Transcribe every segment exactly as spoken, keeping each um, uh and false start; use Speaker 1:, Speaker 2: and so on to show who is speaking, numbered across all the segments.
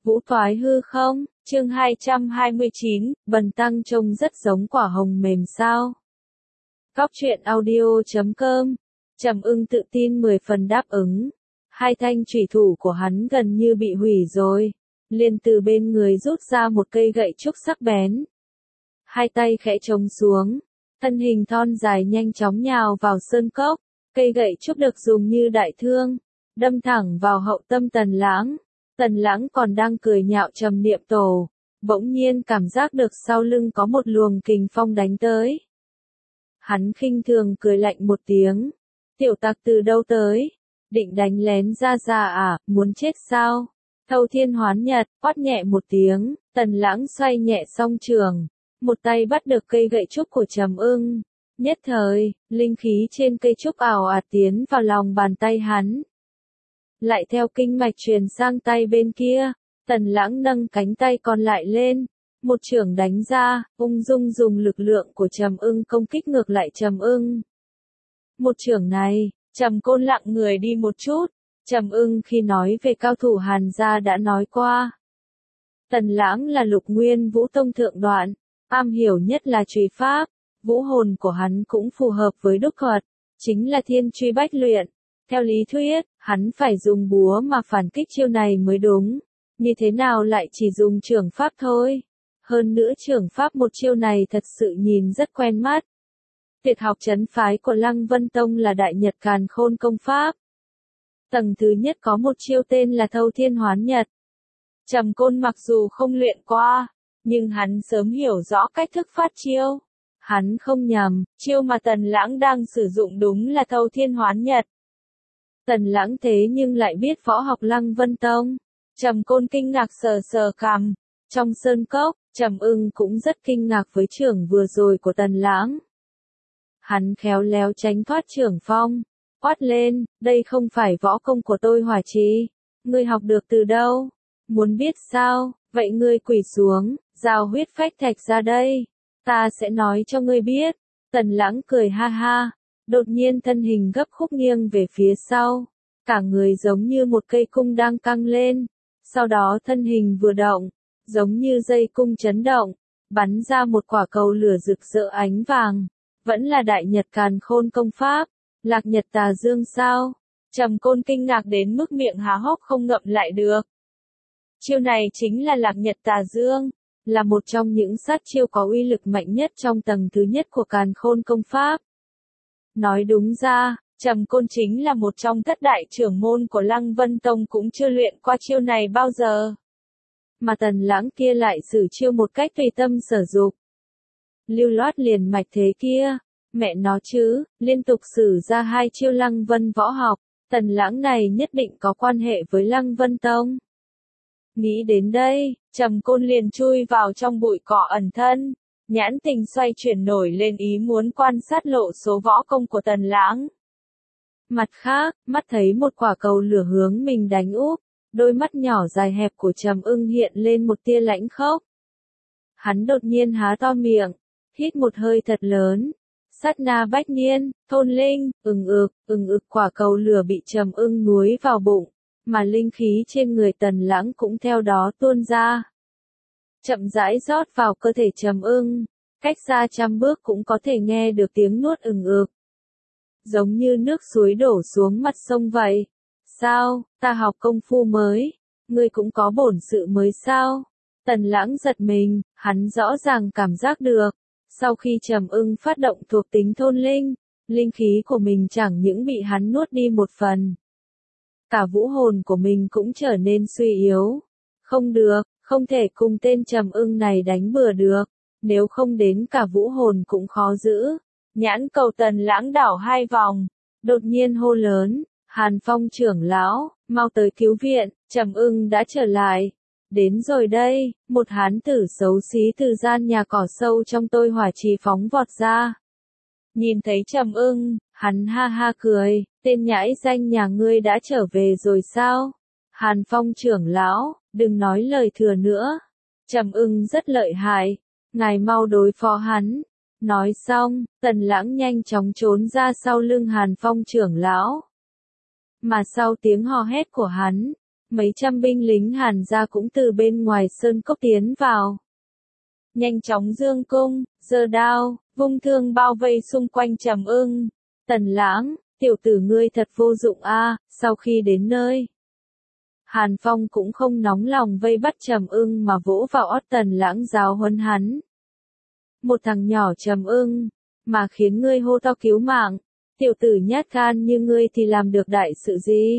Speaker 1: Vũ thoái hư không? Chương hai trăm hai mươi chín, Bần tăng trông rất giống quả hồng mềm sao? Góc truyện audio chấm com. Trầm Ưng tự tin mười phần đáp ứng. Hai thanh chủy thủ của hắn gần như bị hủy rồi, liền từ bên người rút ra một cây gậy trúc sắc bén. Hai tay khẽ trống xuống, thân hình thon dài nhanh chóng nhào vào sơn cốc, cây gậy trúc được dùng như đại thương, đâm thẳng vào hậu tâm Tần Lãng. Tần Lãng còn đang cười nhạo trầm niệm tổ, bỗng nhiên cảm giác được sau lưng có một luồng kình phong đánh tới. Hắn khinh thường cười lạnh một tiếng, tiểu tặc từ đâu tới, định đánh lén ra ra à, muốn chết sao? Thâu Thiên Hoán Nhật, quát nhẹ một tiếng, Tần Lãng xoay nhẹ song trường, một tay bắt được cây gậy trúc của Trầm Ưng, nhất thời, linh khí trên cây trúc ảo ạt tiến vào lòng bàn tay hắn. Lại theo kinh mạch truyền sang tay bên kia, Tần Lãng nâng cánh tay còn lại lên, một chưởng đánh ra, ung dung dùng lực lượng của Trầm Ưng công kích ngược lại Trầm Ưng. Một chưởng này, Trầm Côn lặng người đi một chút, Trầm Ưng khi nói về cao thủ Hàn gia đã nói qua. Tần Lãng là Lục Nguyên Vũ Tông thượng đoạn, am hiểu nhất là truy pháp, vũ hồn của hắn cũng phù hợp với đúc thuật, chính là thiên truy bách luyện. Theo lý thuyết, hắn phải dùng búa mà phản kích chiêu này mới đúng, như thế nào lại chỉ dùng chưởng pháp thôi. Hơn nữa chưởng pháp một chiêu này thật sự nhìn rất quen mắt. Tuyệt học trấn phái của Lăng Vân Tông là Đại Nhật Càn Khôn công pháp. Tầng thứ nhất có một chiêu tên là Thâu Thiên Hoán Nhật. Trầm Côn mặc dù không luyện qua, nhưng hắn sớm hiểu rõ cách thức phát chiêu. Hắn không nhầm, chiêu mà Tần Lãng đang sử dụng đúng là Thâu Thiên Hoán Nhật. Tần Lãng thế nhưng lại biết võ học Lăng Vân Tông. Trầm Côn kinh ngạc sờ sờ cằm. Trong sơn cốc, Trầm Ưng cũng rất kinh ngạc với chưởng vừa rồi của Tần Lãng. Hắn khéo léo tránh thoát chưởng phong, quát lên, đây không phải võ công của tôi Hỏa Trì, ngươi học được từ đâu? Muốn biết sao, vậy ngươi quỳ xuống, giao huyết phách thạch ra đây, ta sẽ nói cho ngươi biết. Tần Lãng cười ha ha, đột nhiên thân hình gấp khúc nghiêng về phía sau, cả người giống như một cây cung đang căng lên, sau đó thân hình vừa động, giống như dây cung chấn động, bắn ra một quả cầu lửa rực rỡ ánh vàng, vẫn là Đại Nhật Càn Khôn công pháp, Lạc Nhật Tà Dương sao? Trầm Côn kinh ngạc đến mức miệng há hốc không ngậm lại được. Chiêu này chính là Lạc Nhật Tà Dương, là một trong những sát chiêu có uy lực mạnh nhất trong tầng thứ nhất của Càn Khôn công pháp. Nói đúng ra, Trầm Côn chính là một trong thất đại trưởng môn của Lăng Vân Tông cũng chưa luyện qua chiêu này bao giờ. Mà Tần Lãng kia lại sử chiêu một cách tùy tâm sở dục. Lưu loát liền mạch thế kia, mẹ nó chứ, liên tục sử ra hai chiêu Lăng Vân võ học, Tần Lãng này nhất định có quan hệ với Lăng Vân Tông. Nghĩ đến đây, Trầm Côn liền chui vào trong bụi cỏ ẩn thân, nhãn tình xoay chuyển nổi lên ý muốn quan sát lộ số võ công của Tần Lãng. Mặt khác, mắt thấy một quả cầu lửa hướng mình đánh úp, đôi mắt nhỏ dài hẹp của Trầm Ưng hiện lên một tia lãnh khốc. Hắn đột nhiên há to miệng, hít một hơi thật lớn, sát na bách niên, thôn linh, ừng ực, ừng ực quả cầu lửa bị Trầm Ưng nuối vào bụng, mà linh khí trên người Tần Lãng cũng theo đó tuôn ra. Chậm rãi rót vào cơ thể Trầm Ưng, cách xa trăm bước cũng có thể nghe được tiếng nuốt ừng ực. Giống như nước suối đổ xuống mặt sông vậy. Sao, ta học công phu mới, ngươi cũng có bổn sự mới sao? Tần Lãng giật mình, hắn rõ ràng cảm giác được, sau khi Trầm Ưng phát động thuộc tính thôn linh, linh khí của mình chẳng những bị hắn nuốt đi một phần. Cả vũ hồn của mình cũng trở nên suy yếu. Không được, không thể cùng tên Trầm Ưng này đánh bừa được, nếu không đến cả vũ hồn cũng khó giữ. Nhãn cầu Tần Lãng đảo hai vòng, đột nhiên hô lớn, Hàn Phong trưởng lão, mau tới cứu viện, Trầm Ưng đã trở lại. Đến rồi đây, một hán tử xấu xí từ gian nhà cỏ sâu trong tôi Hỏa Trì phóng vọt ra. Nhìn thấy Trầm Ưng, hắn ha ha cười, tên nhãi danh nhà ngươi đã trở về rồi sao? Hàn Phong trưởng lão, đừng nói lời thừa nữa. Trầm Ưng rất lợi hại, ngài mau đối phó hắn. Nói xong, Tần Lãng nhanh chóng trốn ra sau lưng Hàn Phong trưởng lão. Mà sau tiếng hò hét của hắn, mấy trăm binh lính Hàn gia cũng từ bên ngoài sơn cốc tiến vào. Nhanh chóng dương cung, giơ đao, vung thương bao vây xung quanh Trầm Ưng. Tần Lãng, tiểu tử ngươi thật vô dụng a. Sau khi đến nơi, Hàn Phong cũng không nóng lòng vây bắt Trầm Ưng mà vỗ vào ót Tần Lãng giáo huấn hắn. Một thằng nhỏ Trầm Ưng, mà khiến ngươi hô to cứu mạng, tiểu tử nhát gan như ngươi thì làm được đại sự gì?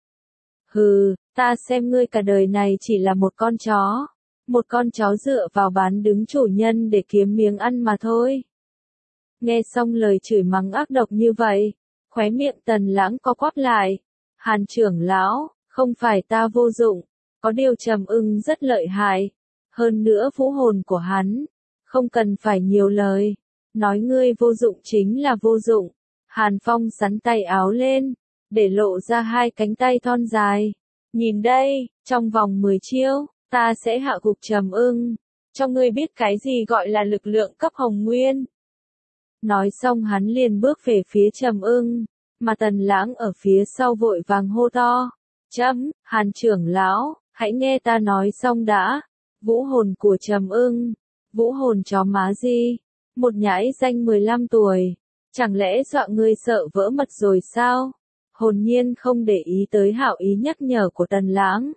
Speaker 1: Hừ, ta xem ngươi cả đời này chỉ là một con chó, một con chó dựa vào bán đứng chủ nhân để kiếm miếng ăn mà thôi. Nghe xong lời chửi mắng ác độc như vậy, khóe miệng Tần Lãng co quắp lại. Hàn trưởng lão, không phải ta vô dụng, có điều Trầm Ưng rất lợi hại, hơn nữa vũ hồn của hắn, không cần phải nhiều lời, nói ngươi vô dụng chính là vô dụng. Hàn Phong xắn tay áo lên, để lộ ra hai cánh tay thon dài. Nhìn đây, trong vòng mười chiêu, ta sẽ hạ gục Trầm Ưng, cho ngươi biết cái gì gọi là lực lượng cấp hồng nguyên. Nói xong hắn liền bước về phía Trầm Ưng, mà Tần Lãng ở phía sau vội vàng hô to. Chấm, Hàn trưởng lão, hãy nghe ta nói xong đã. Vũ hồn của Trầm Ưng, vũ hồn chó má gì? Một nhãi danh mười lăm tuổi, chẳng lẽ dọa ngươi sợ vỡ mật rồi sao? Hồn nhiên không để ý tới hảo ý nhắc nhở của Tần Lãng.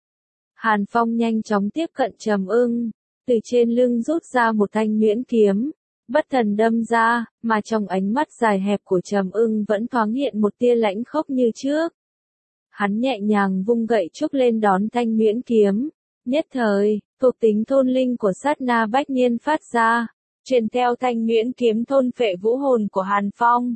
Speaker 1: Hàn Phong nhanh chóng tiếp cận Trầm Ưng, từ trên lưng rút ra một thanh nhuyễn kiếm, bất thần đâm ra, mà trong ánh mắt dài hẹp của Trầm Ưng vẫn thoáng hiện một tia lãnh khốc như trước. Hắn nhẹ nhàng vung gậy trúc lên đón thanh nhuyễn kiếm, nhất thời, thuộc tính thôn linh của sát na bách niên phát ra, truyền theo thanh nhuyễn kiếm thôn phệ vũ hồn của Hàn Phong.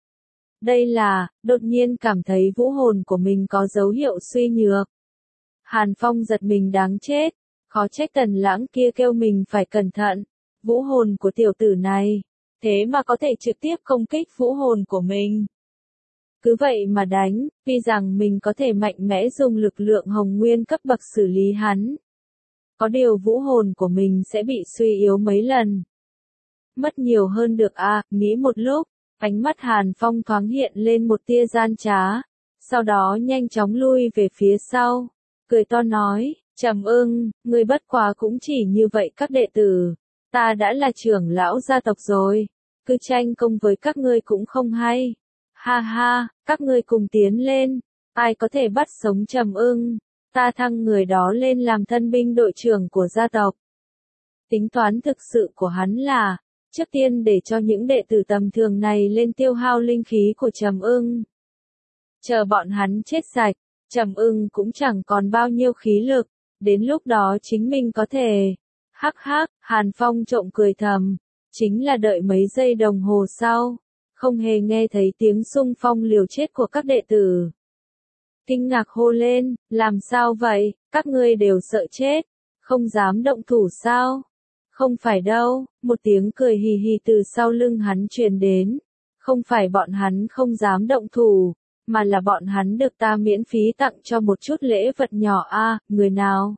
Speaker 1: Đây là, đột nhiên cảm thấy vũ hồn của mình có dấu hiệu suy nhược. Hàn Phong giật mình đáng chết, khó trách Tần Lãng kia kêu mình phải cẩn thận, vũ hồn của tiểu tử này, thế mà có thể trực tiếp công kích vũ hồn của mình. Cứ vậy mà đánh, vì rằng mình có thể mạnh mẽ dùng lực lượng hồng nguyên cấp bậc xử lý hắn. Có điều vũ hồn của mình sẽ bị suy yếu mấy lần. Mất nhiều hơn được à, nghĩ một lúc, ánh mắt Hàn Phong thoáng hiện lên một tia gian trá, sau đó nhanh chóng lui về phía sau, cười to nói, Trầm Ưng, ngươi bất quá cũng chỉ như vậy các đệ tử, ta đã là trưởng lão gia tộc rồi, cứ tranh công với các ngươi cũng không hay. Ha ha, các ngươi cùng tiến lên, ai có thể bắt sống Trầm Ưng, ta thăng người đó lên làm thân binh đội trưởng của gia tộc. Tính toán thực sự của hắn là, trước tiên để cho những đệ tử tầm thường này lên tiêu hao linh khí của Trầm Ưng. Chờ bọn hắn chết sạch, Trầm Ưng cũng chẳng còn bao nhiêu khí lực, đến lúc đó chính mình có thể. Hắc hắc, Hàn Phong trộm cười thầm, chính là đợi mấy giây đồng hồ sau, không hề nghe thấy tiếng xung phong liều chết của các đệ tử. Kinh ngạc hô lên, làm sao vậy, các ngươi đều sợ chết, không dám động thủ sao? Không phải đâu, một tiếng cười hì hì từ sau lưng hắn truyền đến, không phải bọn hắn không dám động thủ, mà là bọn hắn được ta miễn phí tặng cho một chút lễ vật nhỏ a, à, người nào?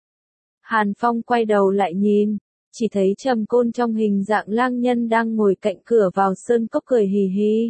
Speaker 1: Hàn Phong quay đầu lại nhìn, chỉ thấy Trầm Côn trong hình dạng lang nhân đang ngồi cạnh cửa vào sơn cốc cười hì hì.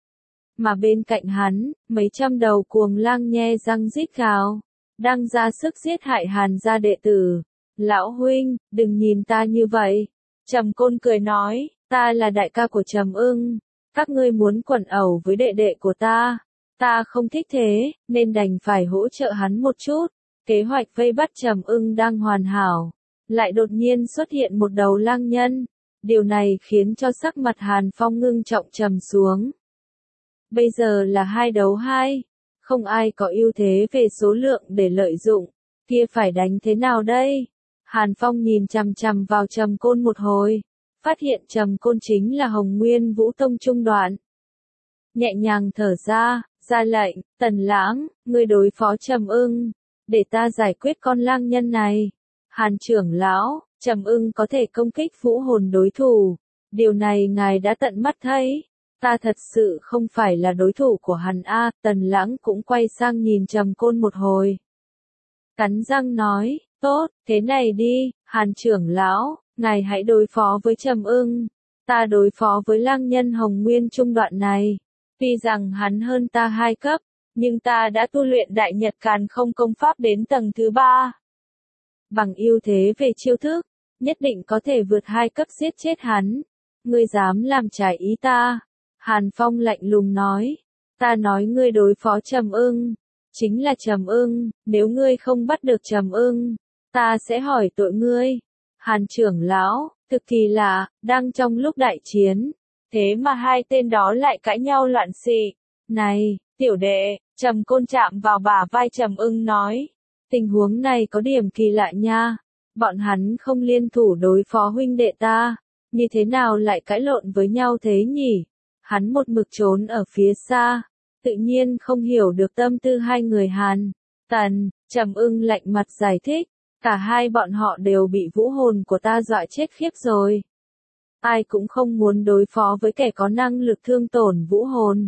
Speaker 1: Mà bên cạnh hắn, mấy trăm đầu cuồng lang nhe răng rít gào, đang ra sức giết hại Hàn gia đệ tử. Lão huynh, đừng nhìn ta như vậy. Trầm Côn cười nói, ta là đại ca của Trầm Ưng, các ngươi muốn quẩn ẩu với đệ đệ của ta, ta không thích thế, nên đành phải hỗ trợ hắn một chút. Kế hoạch vây bắt Trầm Ưng đang hoàn hảo, lại đột nhiên xuất hiện một đầu lang nhân, điều này khiến cho sắc mặt Hàn Phong ngưng trọng trầm xuống. Bây giờ là hai đấu hai, không ai có ưu thế về số lượng để lợi dụng, kia phải đánh thế nào đây? Hàn Phong nhìn chằm chằm vào Trầm Côn một hồi, phát hiện Trầm Côn chính là Hồng Nguyên Vũ Tông trung đoạn. Nhẹ nhàng thở ra, ra lệnh, Tần Lãng, ngươi đối phó Trầm Ưng, để ta giải quyết con lang nhân này. Hàn trưởng lão, Trầm Ưng có thể công kích vũ hồn đối thủ, điều này ngài đã tận mắt thấy, ta thật sự không phải là đối thủ của hắn a. Tần Lãng cũng quay sang nhìn Trầm Côn một hồi, cắn răng nói, tốt, thế này đi, Hàn trưởng lão, ngài hãy đối phó với Trầm Ưng, ta đối phó với lang nhân Hồng Nguyên trung đoạn này, tuy rằng hắn hơn ta hai cấp, nhưng ta đã tu luyện Đại Nhật Càn Không công pháp đến tầng thứ ba. Bằng ưu thế về chiêu thức, nhất định có thể vượt hai cấp giết chết hắn. Ngươi dám làm trái ý ta? Hàn Phong lạnh lùng nói. Ta nói ngươi đối phó Trầm Ưng, chính là Trầm Ưng, nếu ngươi không bắt được Trầm Ưng, ta sẽ hỏi tội ngươi. Hàn trưởng lão, thực kỳ lạ, đang trong lúc đại chiến, thế mà hai tên đó lại cãi nhau loạn xì. Này, tiểu đệ, Trầm Côn chạm vào bả vai Trầm Ưng nói, tình huống này có điểm kỳ lạ nha, bọn hắn không liên thủ đối phó huynh đệ ta, như thế nào lại cãi lộn với nhau thế nhỉ? Hắn một mực trốn ở phía xa, tự nhiên không hiểu được tâm tư hai người Hàn, Tần. Trầm Ưng lạnh mặt giải thích, cả hai bọn họ đều bị vũ hồn của ta dọa chết khiếp rồi. Ai cũng không muốn đối phó với kẻ có năng lực thương tổn vũ hồn.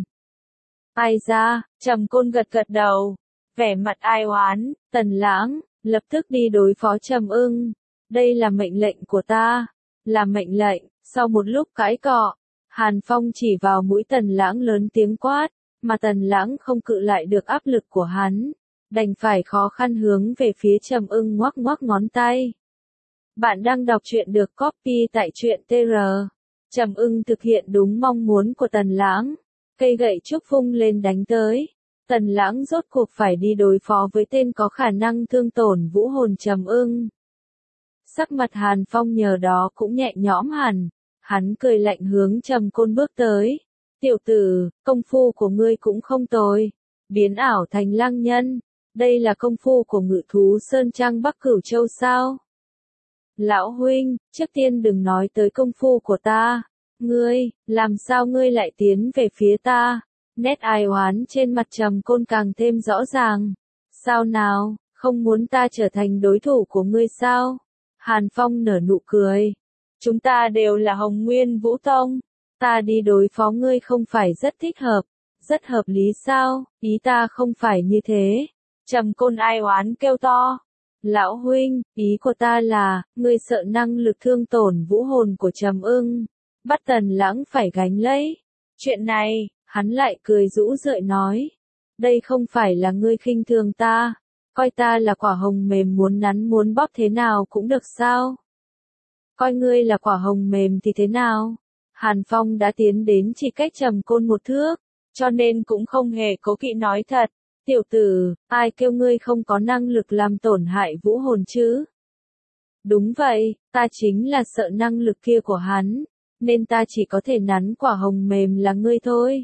Speaker 1: Ai ra, Trầm Côn gật gật đầu, vẻ mặt ai oán. Tần Lãng, lập tức đi đối phó Trầm Ưng. Đây là mệnh lệnh của ta, là mệnh lệnh. Sau một lúc cãi cọ, Hàn Phong chỉ vào mũi Tần Lãng lớn tiếng quát, mà Tần Lãng không cự lại được áp lực của hắn, đành phải khó khăn hướng về phía Trầm Ưng ngoắc ngoắc ngón tay. Bạn đang đọc truyện được copy tại truyện tê rờ. Trầm Ưng thực hiện đúng mong muốn của Tần Lãng, cây gậy trúc vung lên đánh tới. Tần Lãng rốt cuộc phải đi đối phó với tên có khả năng thương tổn vũ hồn Trầm Ưng. Sắc mặt Hàn Phong nhờ đó cũng nhẹ nhõm hẳn, hắn cười lạnh hướng Trầm Côn bước tới. Tiểu tử, công phu của ngươi cũng không tồi, biến ảo thành lăng nhân, đây là công phu của Ngự thú Sơn Trang Bắc Cửu Châu sao? Lão huynh, trước tiên đừng nói tới công phu của ta, ngươi, làm sao ngươi lại tiến về phía ta? Nét ai oán trên mặt Trầm Côn càng thêm rõ ràng. Sao nào, không muốn ta trở thành đối thủ của ngươi sao? Hàn Phong nở nụ cười. Chúng ta đều là Hồng Nguyên Vũ Tông, ta đi đối phó ngươi không phải rất thích hợp, rất hợp lý sao? Ý ta không phải như thế. Trầm Côn ai oán kêu to. Lão huynh, ý của ta là, ngươi sợ năng lực thương tổn vũ hồn của Trầm Ưng, bắt Tần Lãng phải gánh lấy. Chuyện này, hắn lại cười rũ rượi nói. Đây không phải là ngươi khinh thường ta, coi ta là quả hồng mềm muốn nắn muốn bóp thế nào cũng được sao? Coi ngươi là quả hồng mềm thì thế nào? Hàn Phong đã tiến đến chỉ cách Trầm Côn một thước, cho nên cũng không hề cố kỵ nói thật. Tiểu tử, ai kêu ngươi không có năng lực làm tổn hại vũ hồn chứ? Đúng vậy, ta chính là sợ năng lực kia của hắn, nên ta chỉ có thể nắn quả hồng mềm là ngươi thôi.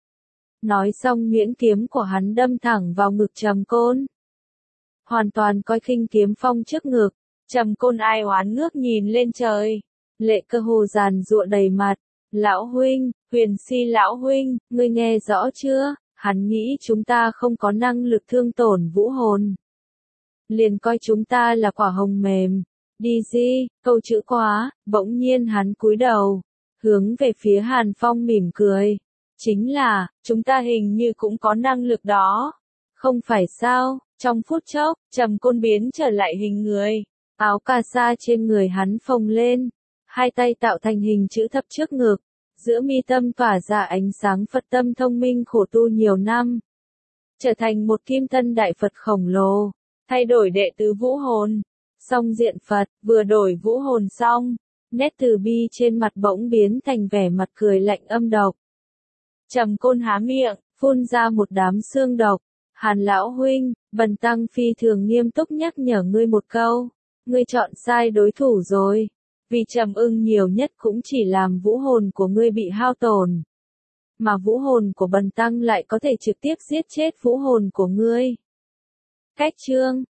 Speaker 1: Nói xong nhuyễn kiếm của hắn đâm thẳng vào ngực Trầm Côn. Hoàn toàn coi khinh kiếm phong trước ngực, Trầm Côn ai oán ngước nhìn lên trời, lệ cơ hồ giàn giụa đầy mặt. Lão huynh, Huyền Si lão huynh, ngươi nghe rõ chưa? Hắn nghĩ chúng ta không có năng lực thương tổn vũ hồn, liền coi chúng ta là quả hồng mềm. Đi gì, câu chữ quá. Bỗng nhiên hắn cúi đầu, hướng về phía Hàn Phong mỉm cười. Chính là, chúng ta hình như cũng có năng lực đó. Không phải sao? Trong phút chốc, Trầm Côn biến trở lại hình người. Áo cà sa trên người hắn phồng lên, hai tay tạo thành hình chữ thập trước ngực. Giữa mi tâm tỏa ra ánh sáng Phật tâm thông minh khổ tu nhiều năm, trở thành một kim thân đại Phật khổng lồ, thay đổi đệ tứ vũ hồn, song diện Phật, vừa đổi vũ hồn xong, nét từ bi trên mặt bỗng biến thành vẻ mặt cười lạnh âm độc. Trầm Côn há miệng, phun ra một đám xương độc. Hàn lão huynh, Bần tăng phi thường nghiêm túc nhắc nhở ngươi một câu, ngươi chọn sai đối thủ rồi. Vì Trầm Ưng nhiều nhất cũng chỉ làm vũ hồn của ngươi bị hao tổn, mà vũ hồn của Bần tăng lại có thể trực tiếp giết chết vũ hồn của ngươi. Cách chương